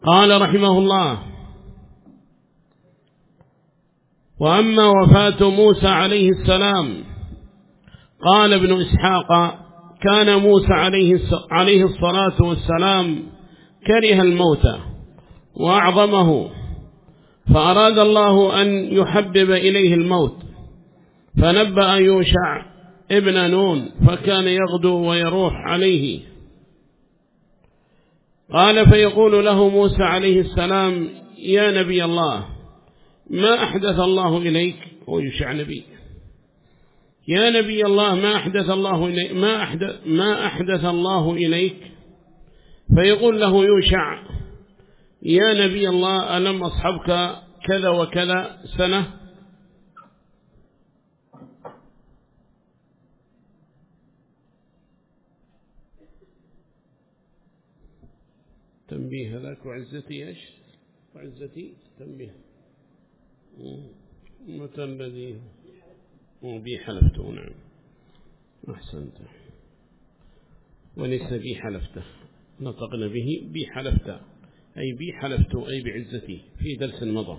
قال رحمه الله: وأما وفاة موسى عليه السلام، قال ابن إسحاق: كان موسى عليه الصلاة والسلام كره الموت وأعظمه، فأراد الله أن يحبب إليه الموت، فنبأ يوشع ابن نون، فكان يغدو ويروح عليه. قال: فيقول له موسى عليه السلام: يا نبي الله، ما أحدث الله إليك؟ ويوشع نبي. يا نبي الله، ما أحدث الله إليك؟ فيقول له يوشع: يا نبي الله، ألم أصحبك كذا وكذا سنة؟ تنبيه لك وعزتي إيش؟ وعزتي تنبيه متى الذي بي حلفته؟ نعم، أحسنت. وليس بي حلفته، نطقنا به بي حلفته، أي بي حلفته أي بعزتي، في درس مضى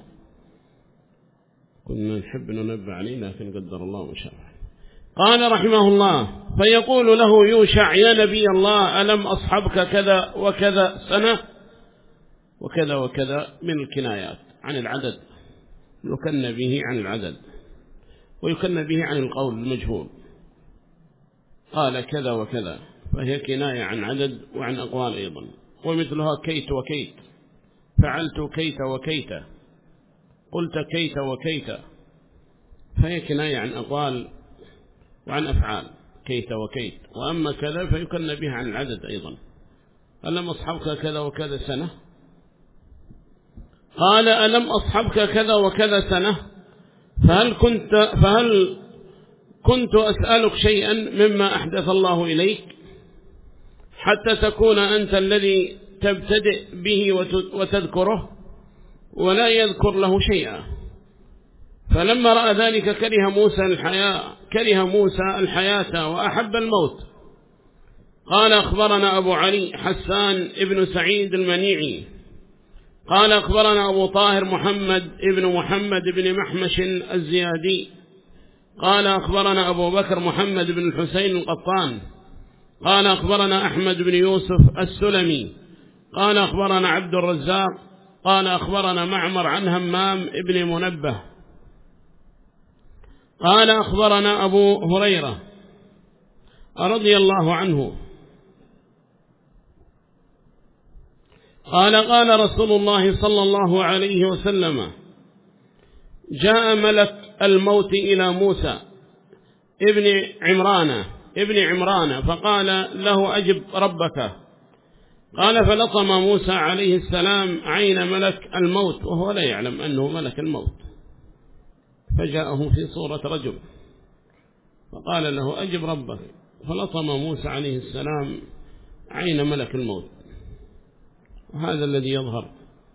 كنا نحب ننبه عليه لكن قدر الله ما شاء. قال رحمه الله: فيقول له يوشع: يا نبي الله، ألم أصحبك كذا وكذا سنة؟ وكذا وكذا من الكنايات عن العدد، يكن به عن العدد ويكن به عن القول المجهول. قال كذا وكذا، فهي كناية عن عدد وعن أقوال أيضا. ومثلها كيت وكيت، فعلت كيت وكيت، قلت كيت وكيت، فهي كناية عن أقوال وعن أفعال، كيت وكيت. وأما كذا فيكن بها عن العدد أيضا. ألم أصحبك كذا وكذا سنة؟ قال: ألم أصحبك كذا وكذا سنة؟ فهل كنت أسألك شيئا مما أحدث الله إليك حتى تكون أنت الذي تبتدئ به وتذكره ولا يذكر له شيئا؟ فلما رأى ذلك كره موسى الحياة وأحب الموت. قال: أخبرنا أبو علي حسان ابن سعيد المنيعي قال: أخبرنا أبو طاهر محمد بن محمش الزيادي قال: أخبرنا أبو بكر محمد بن الحسين القطان قال: أخبرنا أحمد بن يوسف السلمي قال: أخبرنا عبد الرزاق قال: أخبرنا معمر عن همام ابن منبه قال: أخبرنا أبو هريرة رضي الله عنه قال: قال رسول الله صلى الله عليه وسلم: جاء ملك الموت إلى موسى ابن عمران فقال له: أجب ربك. قال: فلطم موسى عليه السلام عين ملك الموت وهو لا يعلم أنه ملك الموت، فجاءه في صورة رجل فقال له: أجب ربك. فلطم موسى عليه السلام عين ملك الموت، وهذا الذي يظهر.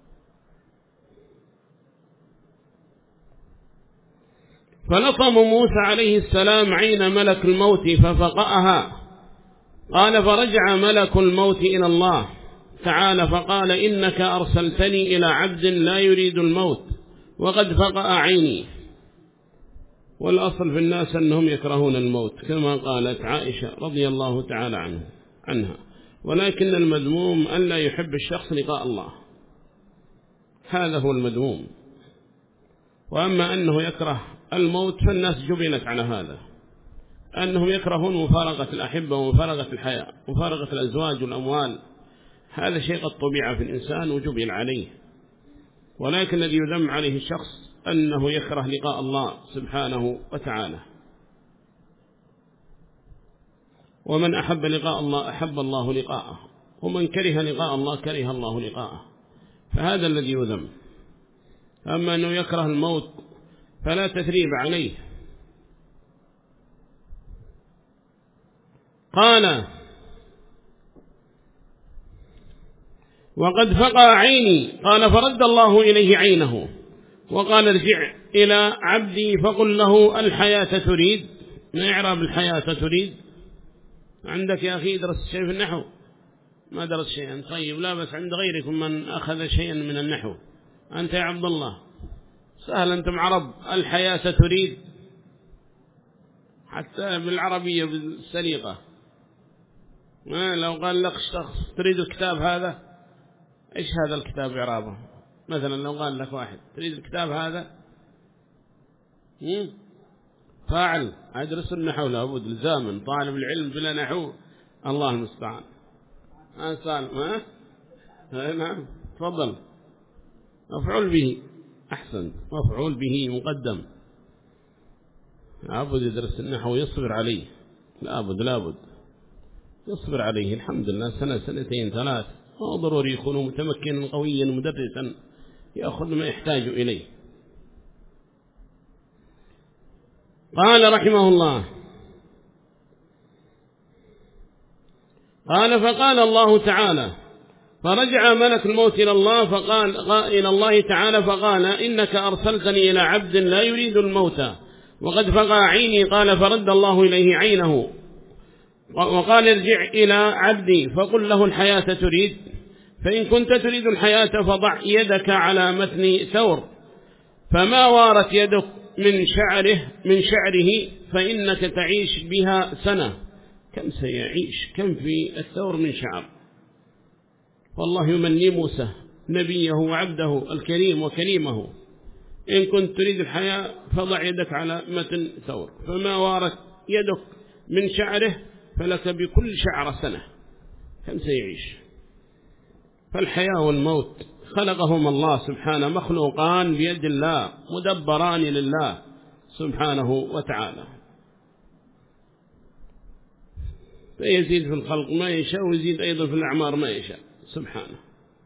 فلطم موسى عليه السلام عين ملك الموت ففقأها. قال: فرجع ملك الموت إلى الله تعالى فقال: إنك أرسلتني إلى عبد لا يريد الموت وقد فقأ عيني. والأصل في الناس أنهم يكرهون الموت كما قالت عائشة رضي الله تعالى عنها، ولكن المذموم أن لا يحب الشخص لقاء الله، هذا هو المذموم. وأما أنه يكره الموت فالناس جبلت على هذا، أنهم يكرهون مفارقة الأحبة ومفارقة الحياة، مفارقة الأزواج والأموال، هذا شيء قد طبيعة في الإنسان وجبل عليه. ولكن الذي يذم عليه الشخص أنه يكره لقاء الله سبحانه وتعالى. ومن أحب لقاء الله أحب الله لقاءه، ومن كره لقاء الله كره الله لقاءه، فهذا الذي يذم. أما أنه يكره الموت فلا تثريب عليه. قال: وقد فقع عيني. قال: فرد الله إليه عينه وقال: ارجع إلى عبدي فقل له: الحياة تريد. ما إعراب الحياة تريد؟ عندك يا أخي ادرس شيء في النحو. ما درس شيئا. طيب لا، بس عند غيركم من أخذ شيئا من النحو. أنت يا عبد الله سهل، أنتم عرب، الحياة تريد، حتى بالعربية بالسليقة. ما لو قال لك شخص تريد الكتاب هذا، إيش هذا الكتاب إعرابه؟ مثلا لو قال لك واحد تريد الكتاب هذا، فاعل، أدرس النحو لابد لزاما، طالب العلم بلا نحو الله المستعان. سالم نعم تفضل. مفعول به، أحسن، مفعول به مقدم. لابد يدرس النحو ويصبر عليه، لابد يصبر عليه. الحمد لله سنة سنتين ثلاث، ما ضروري يكون متمكنا قويا مدرسا يأخذ ما يحتاج إليه. قال رحمه الله، قال فقال الله تعالى، فرجع ملك الموت إلى الله تعالى فقال إنك أرسلتني إلى عبد لا يريد الموت وقد فقع عيني. قال فرد الله إليه عينه وقال ارجع إلى عبدي فقل له الحياة تريد، فإن كنت تريد الحياة فضع يدك على متن ثور، فما وارت يدك من شعره فإنك تعيش بها سنة. كم سيعيش؟ كم في الثور من شعر؟ والله يمني موسى نبيه وعبده الكريم وكريمه، إن كنت تريد الحياة فضع يدك على متن ثور، فما وارت يدك من شعره فلك بكل شعر سنة. كم سيعيش؟ فالحياة والموت خلقهم الله سبحانه، مخلوقان بيد الله، مدبران لله سبحانه وتعالى، فيزيد في الخلق ما يشاء ويزيد أيضا في الأعمار ما يشاء سبحانه.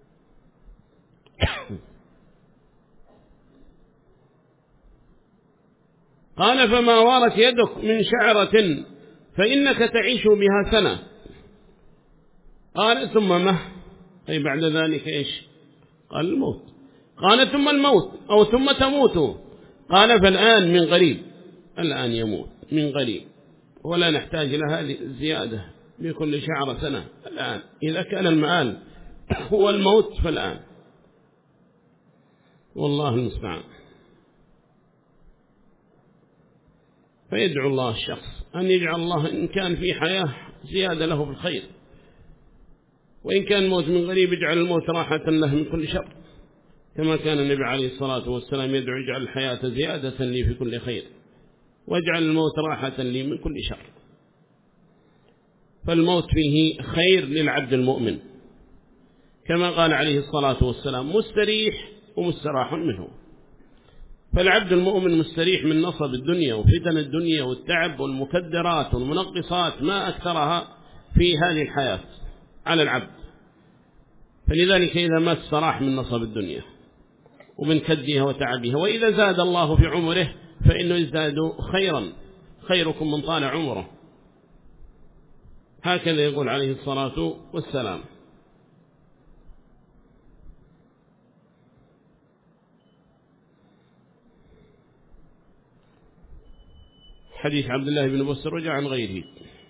قال فما وارت يدك من شعرة فإنك تعيش بها سنة. قال ثم ما؟ أي بعد ذلك إيش؟ قال الموت. قال ثم الموت أو ثم تموت. قال فالآن من قريب، الآن يموت من قريب، ولا نحتاج إلى هذه الزيادة بكل شعر سنة. الآن إذا كان المآل هو الموت فالآن، والله المستعان. فيدعو الله الشخص أن يجعل الله إن كان في حياة زيادة له في الخير، وإن كان موت من قريب يجعل الموت راحة له من كل شر، كما كان النبي عليه الصلاة والسلام يدعو يجعل الحياة زيادة لي في كل خير واجعل الموت راحة لي من كل شر. فالموت فيه خير للعبد المؤمن، كما قال عليه الصلاة والسلام مستريح ومستراح منه. فالعبد المؤمن مستريح من نصب الدنيا وفتن الدنيا والتعب والمكدرات والمنقصات ما أكثرها في هذه الحياة على العبد، فلذلك إذا ما استراح من نصب الدنيا ومن كدها وتعبها، وإذا زاد الله في عمره فإنه يزداد خيرا، خيركم من طال عمره، هكذا يقول عليه الصلاة والسلام. حديث عبد الله بن بسر رجع عن غيره،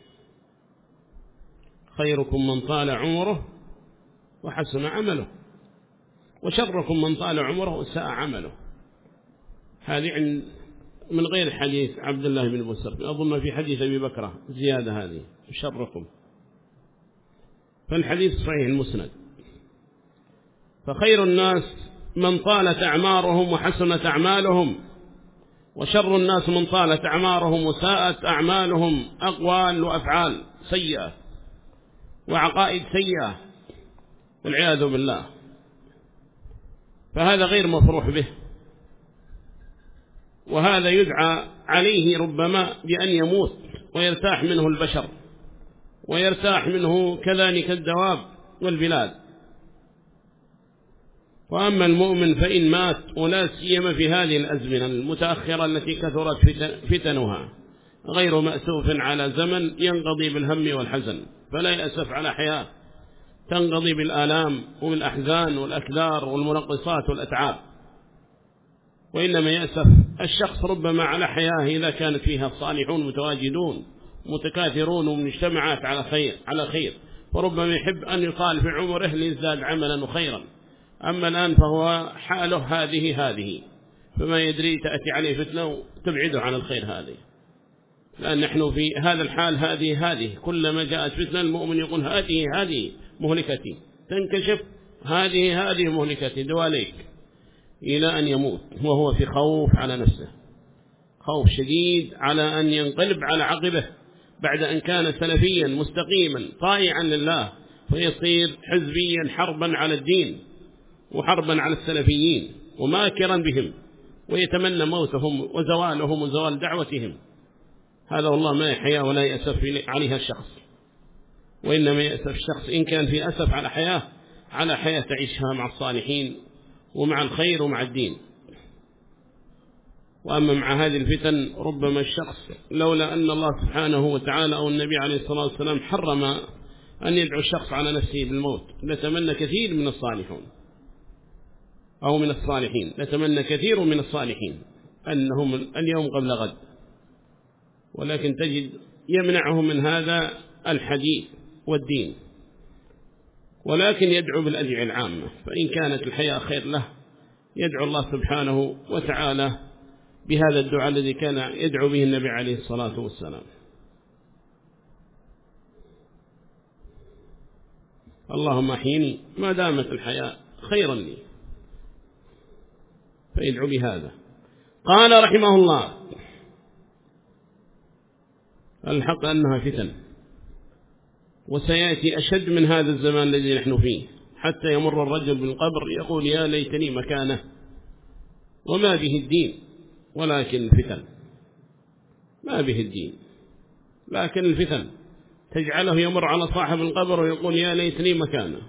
خيركم من طال عمره وحسن عمله، وشركم من طال عمره وساء عمله. هذه من غير حديث عبد الله بن بسر، أظن في حديث أبي بكرة زيادة هذه شركم. فالحديث صحيح المسند. فخير الناس من طالت أعمارهم وحسنت أعمالهم، وشر الناس من طالت أعمارهم وساءت أعمالهم، أقوال وأفعال سيئة وعقائد سيئة والعياذ بالله. فهذا غير مفروح به، وهذا يدعى عليه ربما بأن يموت ويرتاح منه البشر ويرتاح منه كذلك الدواب والبلاد. وأما المؤمن فإن مات، ولا سيما في هذه الأزمنة المتأخرة التي كثرت فتنها، غير مأسوف على زمن ينقضي بالهم والحزن، فلا يأسف على حياة تنقضي بالآلام والأحزان والأكدار والمنقصات والأتعاب، وإنما يأسف الشخص ربما على حياة إذا كانت فيها الصالحون متواجدون متكاثرون ومجتمعات على خير، وربما يحب أن يطال في عمره ليزداد عملا وخيرا. أما الآن فهو حاله هذه فما يدري تأتي عليه فتنة وتبعده عن الخير هذه، لأن نحن في هذا الحال هذه كلما جاءت فتنة المؤمن يقول هذه مهلكتي، تنكشف هذه مهلكتي دواليك، إلى أن يموت وهو في خوف على نفسه، خوف شديد على أن ينقلب على عقبه بعد أن كان سلفيا مستقيما طائعا لله، فيصير حزبيا حربا على الدين وحربا على السلفيين وماكرا بهم، ويتمنى موتهم وزوالهم وزوال دعوتهم. هذا والله ما يحيا ولا يأسف عليها الشخص، وإنما يأسف الشخص إن كان في أسف على حياة تعيشها مع الصالحين ومع الخير ومع الدين. وأما مع هذه الفتن ربما الشخص لولا أن الله سبحانه وتعالى أو النبي عليه الصلاة والسلام حرم أن يدعو الشخص على نفسه بالموت لتمنى كثير من الصالحين لتمنى كثير من الصالحين أنهم اليوم قبل غد، ولكن تجد يمنعهم من هذا الحديث والدين، ولكن يدعو بالأدعية العامة. فإن كانت الحياة خير له يدعو الله سبحانه وتعالى بهذا الدعاء الذي كان يدعو به النبي عليه الصلاة والسلام: اللهم أحيني ما دامت الحياة خيرا لي، فيدعو بهذا. قال رحمه الله: الحق أنها فتن، وسيأتي أشد من هذا الزمان الذي نحن فيه، حتى يمر الرجل بالقبر يقول يا ليتني مكانه، وما به الدين ولكن فتن، ما به الدين لكن الفتن تجعله يمر على صاحب القبر ويقول يا ليتني مكانه.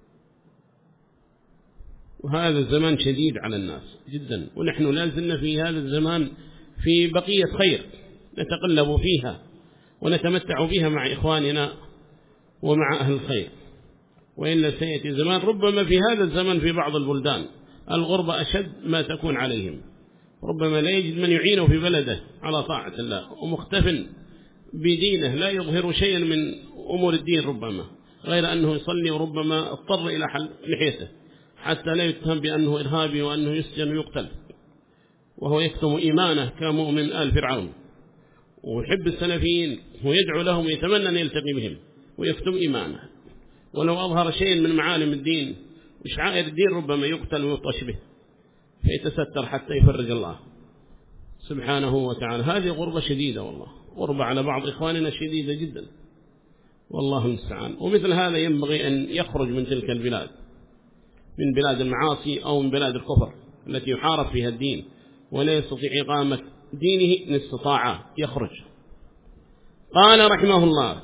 وهذا الزمان شديد على الناس جدا، ونحن لازلنا في هذا الزمان في بقية خير نتقلب فيها ونتمتع بها مع إخواننا ومع أهل الخير. وإلا سيأتي زمان ربما في هذا الزمان في بعض البلدان الغربة أشد ما تكون عليهم، ربما لا يجد من يعينه في بلده على طاعة الله، ومختف بدينه لا يظهر شيئا من أمور الدين، ربما غير أنه يصلي، وربما اضطر إلى حل لحيته حتى لا يتهم بأنه إرهابي وأنه يسجن ويقتل، وهو يكتم إيمانه كمؤمن آل فرعون، ويحب السلفيين ويدعو لهم ويتمنى أن يلتقي بهم ويكتم إيمانه، ولو أظهر شيئا من معالم الدين وشعائر الدين ربما يقتل ويطش به فيتستر حتى يفرج الله سبحانه وتعالى. هذه غربة شديدة والله، غربة على بعض إخواننا شديدة جدا والله المستعان. ومثل هذا ينبغي أن يخرج من تلك البلاد، من بلاد المعاصي أو من بلاد الكفر التي يحارب فيها الدين ولا يستطيع إقامة دينه إن استطاع يخرج. قال رحمه الله: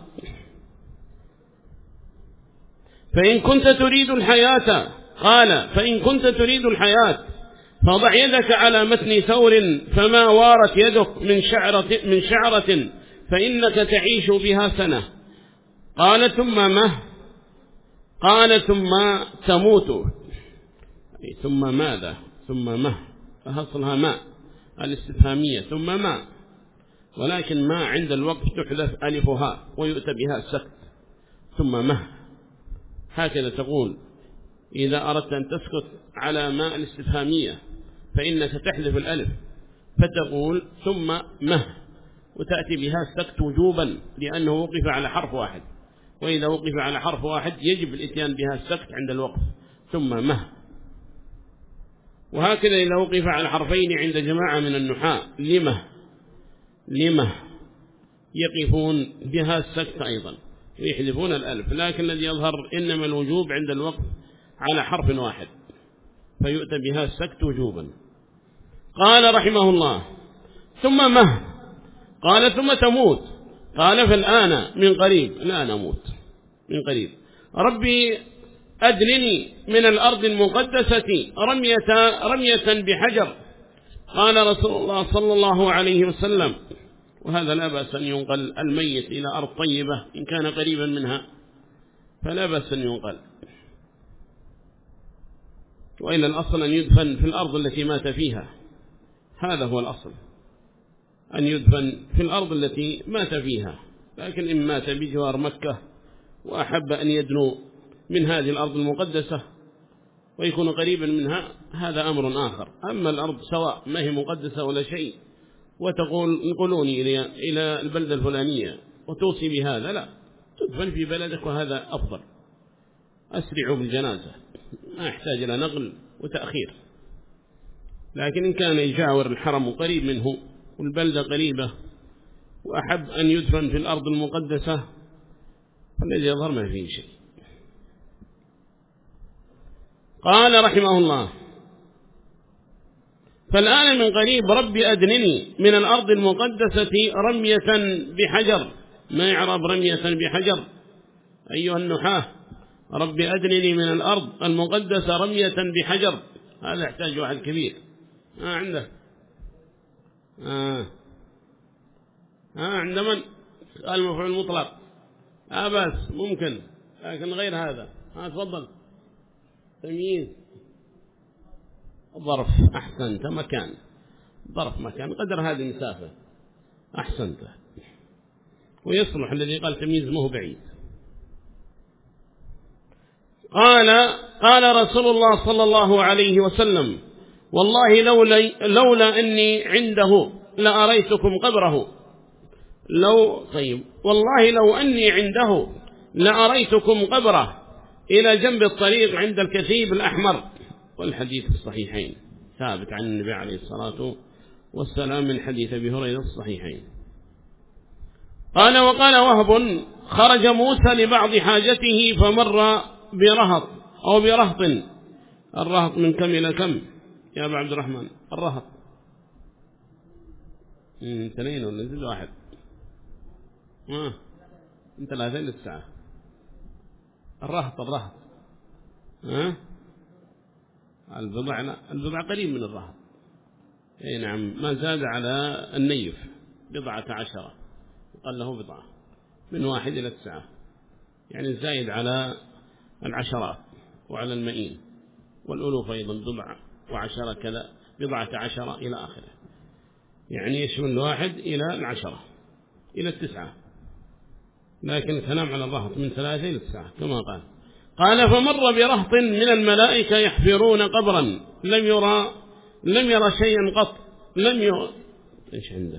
فإن كنت تريد الحياة، قال فإن كنت تريد الحياة فضع يدك على متن ثور فما وارت يدك من شعرة فإنك تعيش بها سنة. قال ثم ما؟ قال ثم تموت. ثم ماذا؟ ثم ما فهصلها ماء الاستفهامية، ثم ما، ولكن ما عند الوقف تحذف ألفها ويؤتى بها السكت. ثم ما هكذا تقول إذا أردت أن تسكت على ماء الاستفهامية فإنك تحذف الألف فتقول ثم ما، وتأتي بها السكت وجوبا لأنه وقف على حرف واحد، وإذا وقف على حرف واحد يجب الاتيان بها السكت عند الوقف ثم ما. وهكذا إذا وقف على حرفين عند جماعة من النحاة لما يقفون بها السكت أيضا ويحذفون الألف، لكن الذي يظهر إنما الوجوب عند الوقف على حرف واحد فيؤتى بها السكت وجوبا. قال رحمه الله: ثم ما؟ قال ثم تموت. قال فالآن من قريب، الآن أموت من قريب. ربي أدلني من الأرض المقدسة رمية بحجر. قال رسول الله صلى الله عليه وسلم، وهذا لا بأس أن ينقل الميت إلى أرض طيبة إن كان قريبا منها فلا بأس أن ينقل، وإلا الأصل أن يدفن في الأرض التي مات فيها، هذا هو الأصل أن يدفن في الأرض التي مات فيها. لكن إن مات بجوار مكة وأحب أن يدنو من هذه الأرض المقدسة ويكون قريبا منها، هذا أمر آخر. أما الأرض سواء ما هي مقدسة ولا شيء وتقول انقلوني إلى البلدة الفلانية وتوصي بهذا، لا، تدفن في بلدك وهذا أفضل. أسرعوا بالجنازة، ما يحتاج إلى نقل وتأخير. لكن إن كان يجاور الحرم قريب منه والبلدة قريبة وأحب أن يدفن في الأرض المقدسة فالذي يظهر ما فيه شيء. قال رحمه الله: فالآن من قريب ربي أدنني من الأرض المقدسة رمية بحجر. ما يعرب رمية بحجر أيها النحاة؟ ربي أدنني من الأرض المقدسة رمية بحجر، هذا يحتاج واحد كبير. عنده عند من قال مفعول مطلق؟ بس ممكن، لكن غير هذا. تفضل. تمييز ظرف، أحسنت. مكان، ظرف مكان، قدر هذه المسافة، أحسنت. ويصلح الذي قال تمييز مو بعيد. قال رسول الله صلى الله عليه وسلم: والله لولا أني عنده لأريتكم قبره. والله لو أني عنده لأريتكم قبره إلى جنب الطريق عند الكثيب الأحمر. والحديث الصحيحين ثابت عن النبي عليه الصلاة والسلام من حديث أبي هريرة الصحيحين. قال: وقال وهب: خرج موسى لبعض حاجته فمر برهط أو برهط. الرهط من كم إلى كم يا أبو عبد الرحمن؟ الرهط 2 ولا نزيد 1؟ من 3 إلى 9. الرهط البضع قريب من الرهط. نعم، ما زاد على النيف 10 قال له بضعة من 1 إلى 9، يعني الزايد على العشرات وعلى المئين والألوف أيضا 10 كذا 10 إلى آخره، يعني يشمل 1 إلى 10 إلى 9، لكن كلام على الرهط من 3 إلى 9 كما قال: فمر برهط من الملائكة يحفرون قبرا لم يرى شيئا قط. إيش عنده؟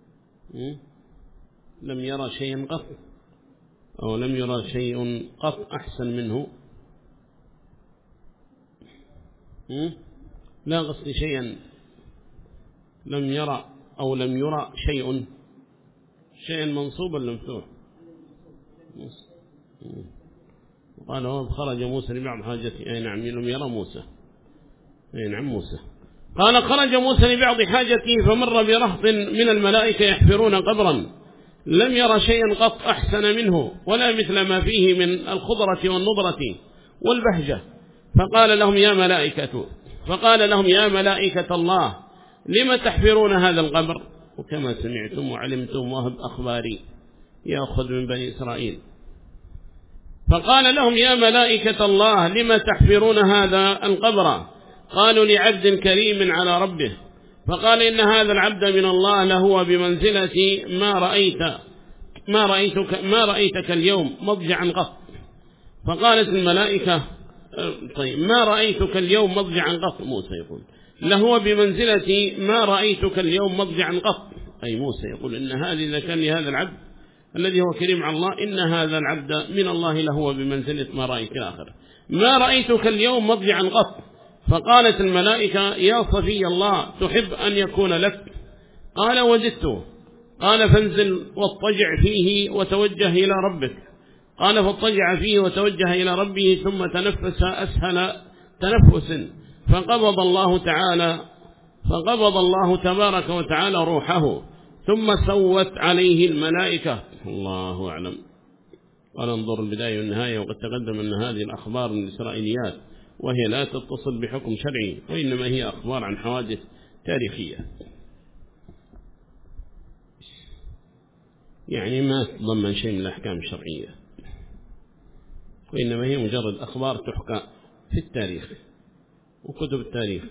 لم يرى شيئا قط، أو لم يرى شيء قط أحسن منه. لا، قصدي شيئا لم يرى أو لم يرى شيئا منصوبا لمفتوح. قال: هو خرج موسى لبعض حاجته. نعم، لم يرى موسى. نعم، موسى. قال: خرج موسى لبعض حاجته فمر برهط من الملائكة يحفرون قبرا لم يرى شيئا قط أحسن منه ولا مثل ما فيه من الخضرة والنضرة والبهجة. فقال لهم: يا ملائكة الله، لم تحفرون هذا القبر؟ وكما سمعتم وعلمتم وهب أخباري يأخذ من بني إسرائيل. فقال لهم: يا ملائكة الله، لم تحفرون هذا القبر؟ قالوا: لعبد كريم على ربه. فقال: إن هذا العبد من الله لهو بمنزلة ما رأيتك اليوم مضجعا قط. فقالت الملائكة: ما رأيتك اليوم مضجعا قط. موسى يقول: لهو بمنزلة ما رأيتك اليوم مضجعا قط. أي موسى يقول إن هذه إذا كان لهذا العبد الذي هو كريم على الله، إن هذا العبد من الله لهو بمنزلة ما رأيت الآخر، ما رأيتك اليوم مضجعا قط. فقالت الملائكة: يا صفي الله، تحب أن يكون لك؟ قال: وددت. قال: فانزل واضطجع فيه وتوجه إلى ربك. قال: فاضطجع فيه وتوجه إلى ربه ثم تنفس أسهل تنفس، فقبض الله تبارك وتعالى روحه، ثم سوت عليه الملائكة. الله أعلم. قال: انظر البداية والنهاية. وقد تقدم أن هذه الأخبار من الإسرائيليات، وهي لا تتصل بحكم شرعي، وإنما هي أخبار عن حوادث تاريخية، يعني ما تضمن شيء من الأحكام الشرعية، وإنما هي مجرد أخبار تحكى في التاريخ وكتب التاريخ.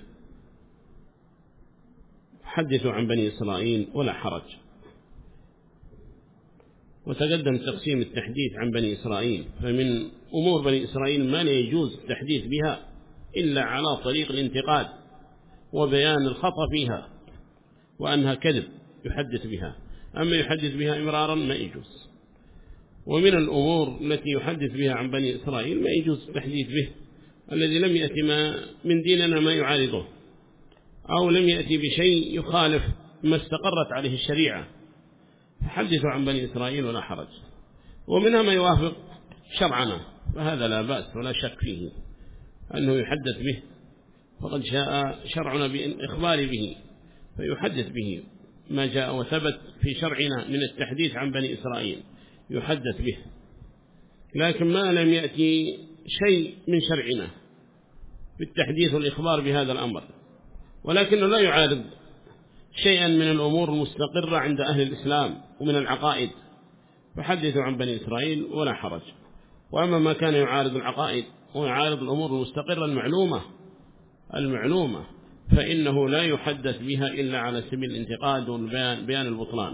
حدثوا عن بني إسرائيل ولا حرج. وتقدم تقسيم التحديث عن بني إسرائيل. فمن أمور بني إسرائيل ما لا يجوز التحديث بها إلا على طريق الانتقاد وبيان الخطأ فيها وأنها كذب يحدث بها، أما يحدث بها إمرارا ما يجوز. ومن الأمور التي يحدث بها عن بني إسرائيل ما يجوز التحديث به الذي لم يأتي من ديننا ما يعارضه، أو لم يأتي بشيء يخالف ما استقرت عليه الشريعة، فحدثوا عن بني إسرائيل ولا حرج. ومنها ما يوافق شرعنا، فهذا لا بأس ولا شك فيه أنه يحدث به، فقد جاء شرعنا بالإخبار به فيحدث به ما جاء وثبت في شرعنا من التحديث عن بني إسرائيل يحدث به. لكن ما لم يأتي شيء من شرعنا بالتحديث والإخبار بهذا الأمر، ولكنه لا يعارض شيئا من الأمور المستقرة عند أهل الإسلام ومن العقائد، فحدثوا عن بني إسرائيل ولا حرج. وأما ما كان يعارض العقائد ويعارض الأمور المستقرة المعلومة فإنه لا يحدث بها إلا على سبيل الانتقاد والبيان البطلان.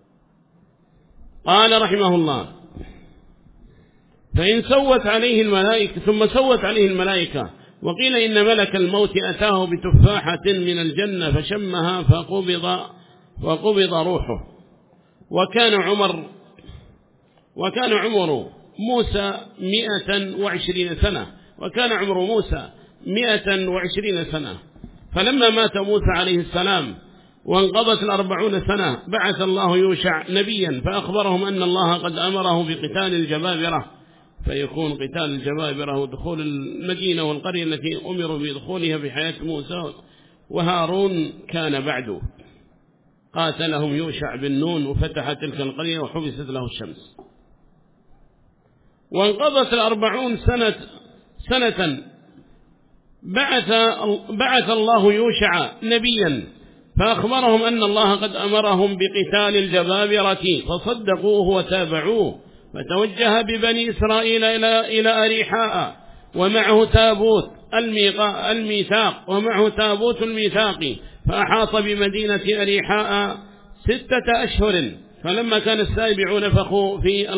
قال رحمه الله: فإن سوت عليه الملائكة، ثم سوت عليه الملائكة، وقيل إن ملك الموت أتاه بتفاحة من الجنة فشمها فقبض روحه. وكان عمر موسى 120 سنة، وكان عمر موسى 120 سنة. فلما مات موسى عليه السلام وانقضت 40 سنة بعث الله يوشع نبيا فأخبرهم أن الله قد أمره بقتال الجبابرة، فيكون قتال الجبابرة ودخول المدينة والقرية التي أمروا بدخولها في حياة موسى، وهارون كان بعده. قاتلهم يوشع بن نون وفتح تلك القرية وحبست له الشمس. وانقضت 40 سنة بعث الله يوشع نبيا فأخبرهم أن الله قد أمرهم بقتال الجبابرة فصدقوه وتابعوه، فتوجه ببني إسرائيل إلى أريحاء ومعه تابوت الميثاق فأحاط بمدينة أريحاء 6 أشهر. فلما كان السابع نفخوا في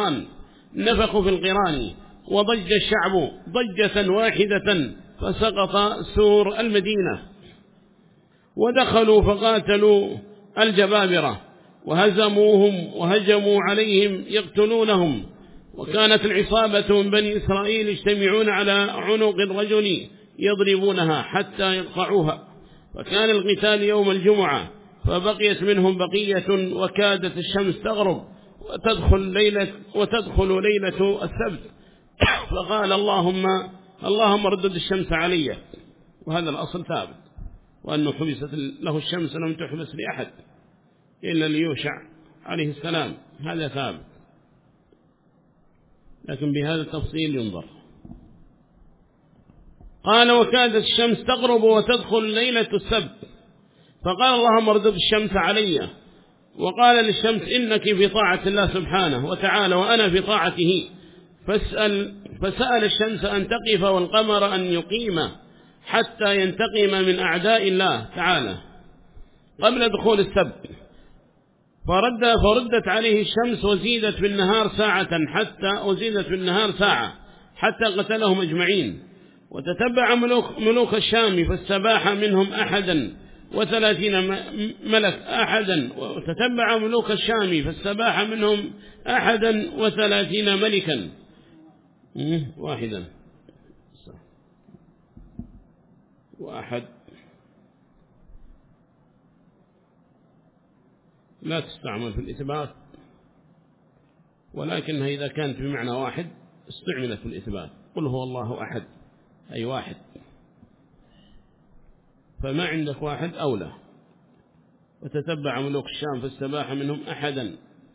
القران وضج الشعب ضجة واحدة فسقط سور المدينة، ودخلوا فقاتلوا الجبابرة وهزموهم وهجموا عليهم يقتلونهم. وكانت العصابة من بني إسرائيل يجتمعون على عنق الرجل يضربونها حتى يقطعوها. وكان القتال يوم الجمعة فبقيت منهم بقية، وكادت الشمس تغرب وتدخل ليلة السبت، فقال اللهم ردد الشمس علي. وهذا الأصل ثابت، وأنه حبست له الشمس لم تحبس لأحد إلا ليوشع عليه السلام، هذا ثابت. لكن بهذا التفصيل ينظر. قال: وكادت الشمس تغرب وتدخل ليلة السبت، فقال اللهم ردد الشمس علي. وقال للشمس: إنك في طاعة الله سبحانه وتعالى وأنا في طاعته، فسأل الشمس أن تقف والقمر أن يقيم حتى ينتقم من أعداء الله تعالى قبل دخول السبت. فردت عليه الشمس وزيدت في النهار ساعة حتى قتلهم أجمعين. وتتبع ملوك الشام فاستباح منهم 31 ملك وتتبع ملوك الشام فاستباح منهم 31 ملكا واحدا وأحد لا تستعمل في الإثبات، ولكنها إذا كانت بمعنى واحد استعملت في الإثبات. قل هو الله أحد، أي واحد، فما عندك واحد أولى. وتتبع ملوك الشام فاستباح منهم 1،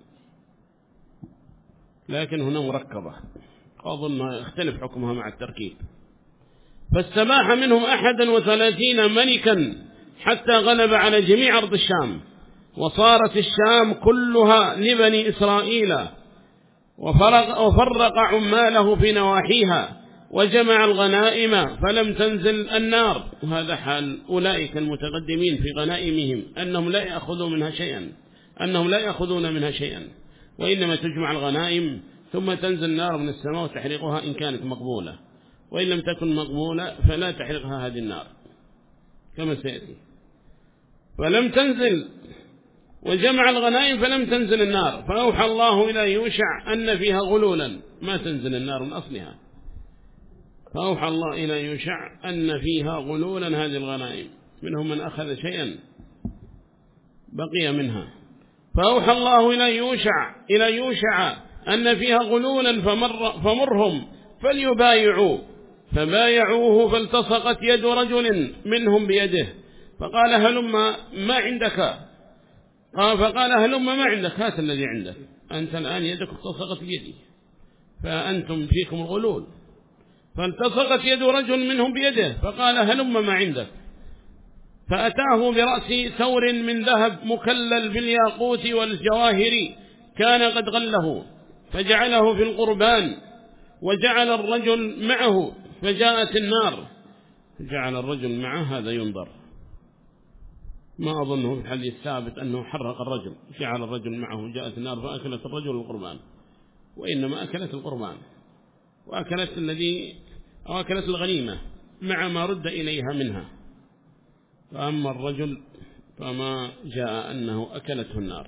لكن هنا مركبة، أظن اختلف حكمها مع التركيب. فاستباح منهم 31 ملكا حتى غلب على جميع أرض الشام، وصارت الشام كلها لبني إسرائيل، وفرق عماله في نواحيها، وجمع الغنائم فلم تنزل النار. وهذا حال أولئك المتقدمين في غنائمهم، أنهم لا يأخذون منها شيئا، وإنما تجمع الغنائم ثم تنزل النار من السماء وتحرقها إن كانت مقبولة، وإن لم تكن مقبولة فلا تحرقها هذه النار كما سيأتي. فلم تنزل وجمع الغنائم فلم تنزل النار، فأوحى الله إلى يوشع أن فيها غلولا ما تنزل النار من أصلها، فأوحى الله إلى يوشع أن فيها غلولا هذه الغنائم، منهم من أخذ شيئا بقي منها. فأوحى الله إلى يوشع أن فيها غلولا فمرهم فليبايعوا، فبايعوه فالتصقت يد رجل منهم بيده فقال هلم ما عندك، فقال هلم ما عندك، هات الذي عندك، أنت الآن يدك التصقت بيدي فأنتم فيكم الغلول. فالتصقت يد رجل منهم بيده فقال هلم ما عندك، فأتاه برأس ثور من ذهب مكلل بالياقوت والجواهر كان قد غله، فجعله في القربان وجعل الرجل معه، فجاءت النار. جعل الرجل معه هذا ينظر، ما أظنه في الحديث ثابت أنه حرق الرجل، جعل الرجل معه، جاءت النار فأكلت الرجل القربان، وإنما أكلت القربان وأكلت أكلت الغنيمة مع ما رد إليها منها. فأما الرجل فما جاء أنه أكلته النار.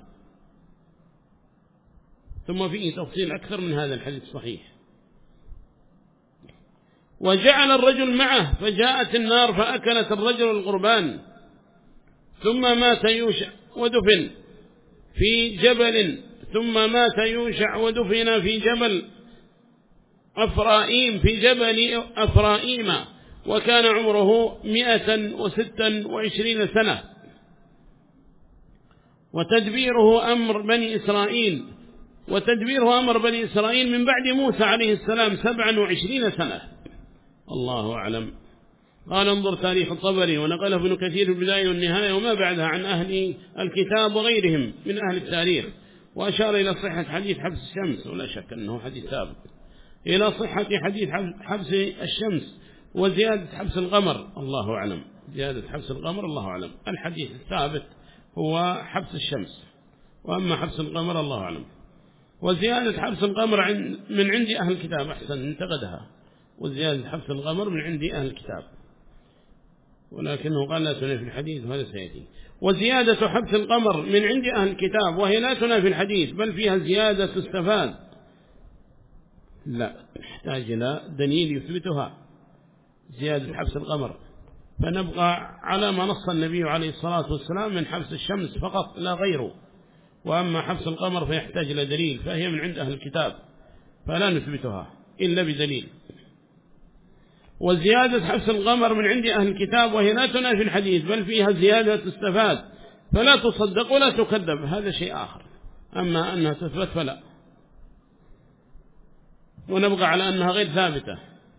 ثم فيه تفصيل أكثر من هذا الحديث الصحيح. وجعل الرجل معه فجاءت النار فأكلت الرجل القربان، ثم مات يوشع ودفن في جبل، ثم مات يوشع ودفن في جبل أفرائيم، في جبل أفرائيم، وكان عمره 126 سنة. وتدبيره أمر بني إسرائيل من بعد موسى عليه السلام 27 سنة. الله أعلم. قال انظر تاريخ الطبري، ونقله ابن كثير في البداية والنهاية وما بعدها عن أهل الكتاب وغيرهم من أهل التاريخ، وأشار إلى صحة حديث حبس الشمس، ولا شك أنه حديث ثابت، إلى صحة حديث حبس الشمس وزيادة حبس القمر، الله أعلم. زيادة حبس القمر الله أعلم. الحديث الثابت هو حبس الشمس، وأما حبس القمر الله أعلم. وزيادة حبس القمر من عند أهل الكتاب، أحسن انتقدها، وزيادة حبس القمر من عند أهل الكتاب، ولكنه قال لا تنافي في الحديث، وهذا سيأتي. وزيادة حبس القمر من عند أهل الكتاب وهي لا تنافي في الحديث، بل فيها زيادة تستفاد، لا تحتاج إلى دليل يثبتها زيادة حبس القمر. فنبقى على ما نص النبي عليه الصلاة والسلام من حبس الشمس فقط لا غيره، وأما حبس القمر فيحتاج إلى دليل، فهي من عند أهل الكتاب فلا نثبتها إلا بدليل. وزيادة حبس القمر من عند أهل الكتاب وهي لا تنافي الحديث، بل فيها زيادة تستفاد، فلا تصدق ولا تكذب، هذا شيء آخر. أما أنها تثبت فلا. ونبقى على أنها غير ثابتة،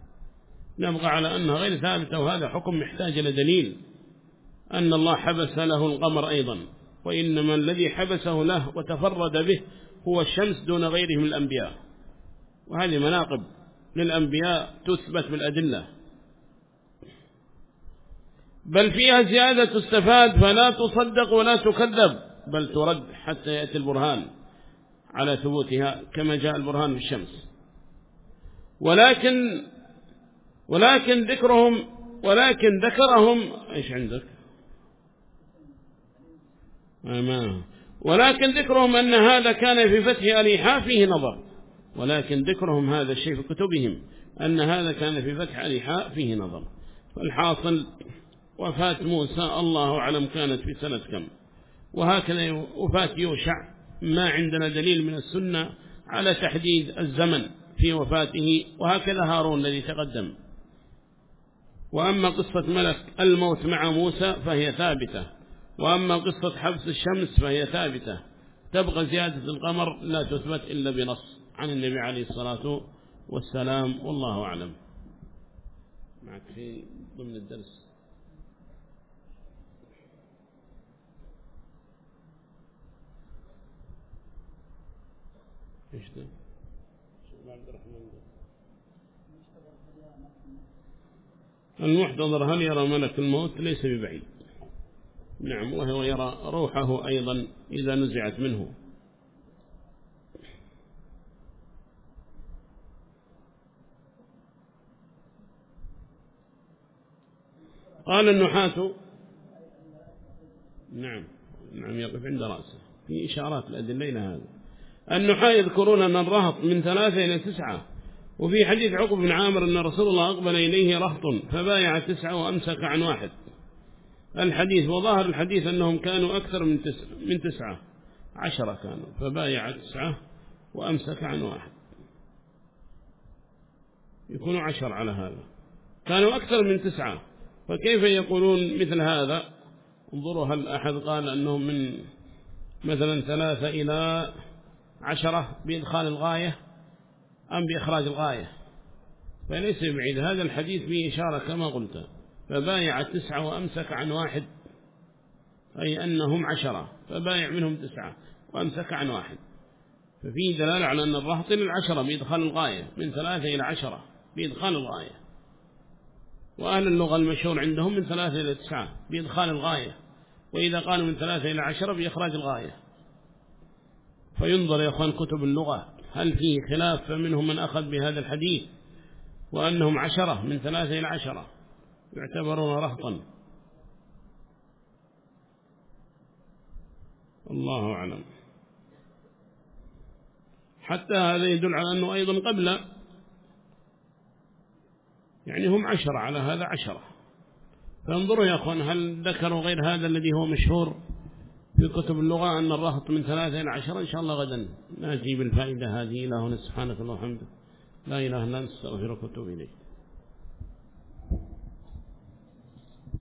وهذا حكم محتاج إلى دليل أن الله حبس له القمر أيضا، وإنما الذي حبسه له وتفرد به هو الشمس دون غيره من الأنبياء، وهذه مناقب للأنبياء تثبت بالأدلة. بل فيها زيادة تستفاد فلا تصدق ولا تكذب، بل ترد حتى يأتي البرهان على ثبوتها كما جاء البرهان في الشمس. ولكن ذكرهم إيش عندك؟ ولكن ذكرهم أن هذا كان في فتح أليحاء فيه نظر، ولكن ذكرهم هذا الشيء في كتبهم أن هذا كان في فتح أليحاء فيه نظر. فالحاصل وفاة موسى الله أعلم كانت في سنة كم، وهكذا وفاة يوشع ما عندنا دليل من السنة على تحديد الزمن في وفاته، وهكذا هارون الذي تقدم. وأما قصة ملك الموت مع موسى فهي ثابتة، وأما قصة حبس الشمس فهي ثابتة. تبقى زيادة القمر لا تثبت إلا بنص عن النبي عليه الصلاة والسلام، والله أعلم. معك في ضمن الدرس إيش ده؟ عبد الرحمن المحتضر هل يرى ملك الموت؟ ليس ببعيد، نعم، وهو يرى روحه أيضا إذا نزعت منه. قال النحاة نعم يقف عند رأسه في إشارات الأدلة إلى هذا. النحاة يذكرون أن الرهط من 3 إلى 9، وفي حديث عقب بن عامر أن رسول الله أقبل إليه رهط فبايع 9 وأمسك عن 1. الحديث وظاهر الحديث أنهم كانوا أكثر من 9، 10 كانوا، فبايع 9 وأمسك عن 1، يكونوا 10 على هذا، كانوا أكثر من 9، فكيف يقولون مثل هذا؟ انظروا، هل أحد قال أنهم من مثلا 3 إلى 10 بإدخال الغاية أم بإخراج الغاية؟ فليس بعيد، هذا الحديث فيه إشارة كما قلت، فبايع 9 وأمسك عن 1، أي أنهم 10، فبايع منهم 9 وأمسك عن 1، ففيه دلالة على أن الرهط لل10 بإدخال الغاية، من 3 إلى 10 بإدخال الغاية. وأهل اللغة المشهور عندهم من 3 إلى 9 بإدخال الغاية، وإذا قالوا من 3 إلى 10 بإخراج الغاية. فينظر يا أخوان كتب اللغة هل فيه خلاف، فمنهم من أخذ بهذا الحديث وأنهم 10 من 3 إلى 10 يعتبرون رهطا. الله أعلم. حتى هذا يدل على أنه أيضا قبل، يعني هم 10 على هذا 10. فانظروا يا أخوان هل ذكروا غير هذا الذي هو مشهور في كتب اللغة أن الرهط من 3 إلى 10. إن شاء الله غدا نأتي بالفائدة هذه. إلى هنا سبحانك اللهم وبحمدك لا إله إلا أنت أستغفرك وأتوب إليك.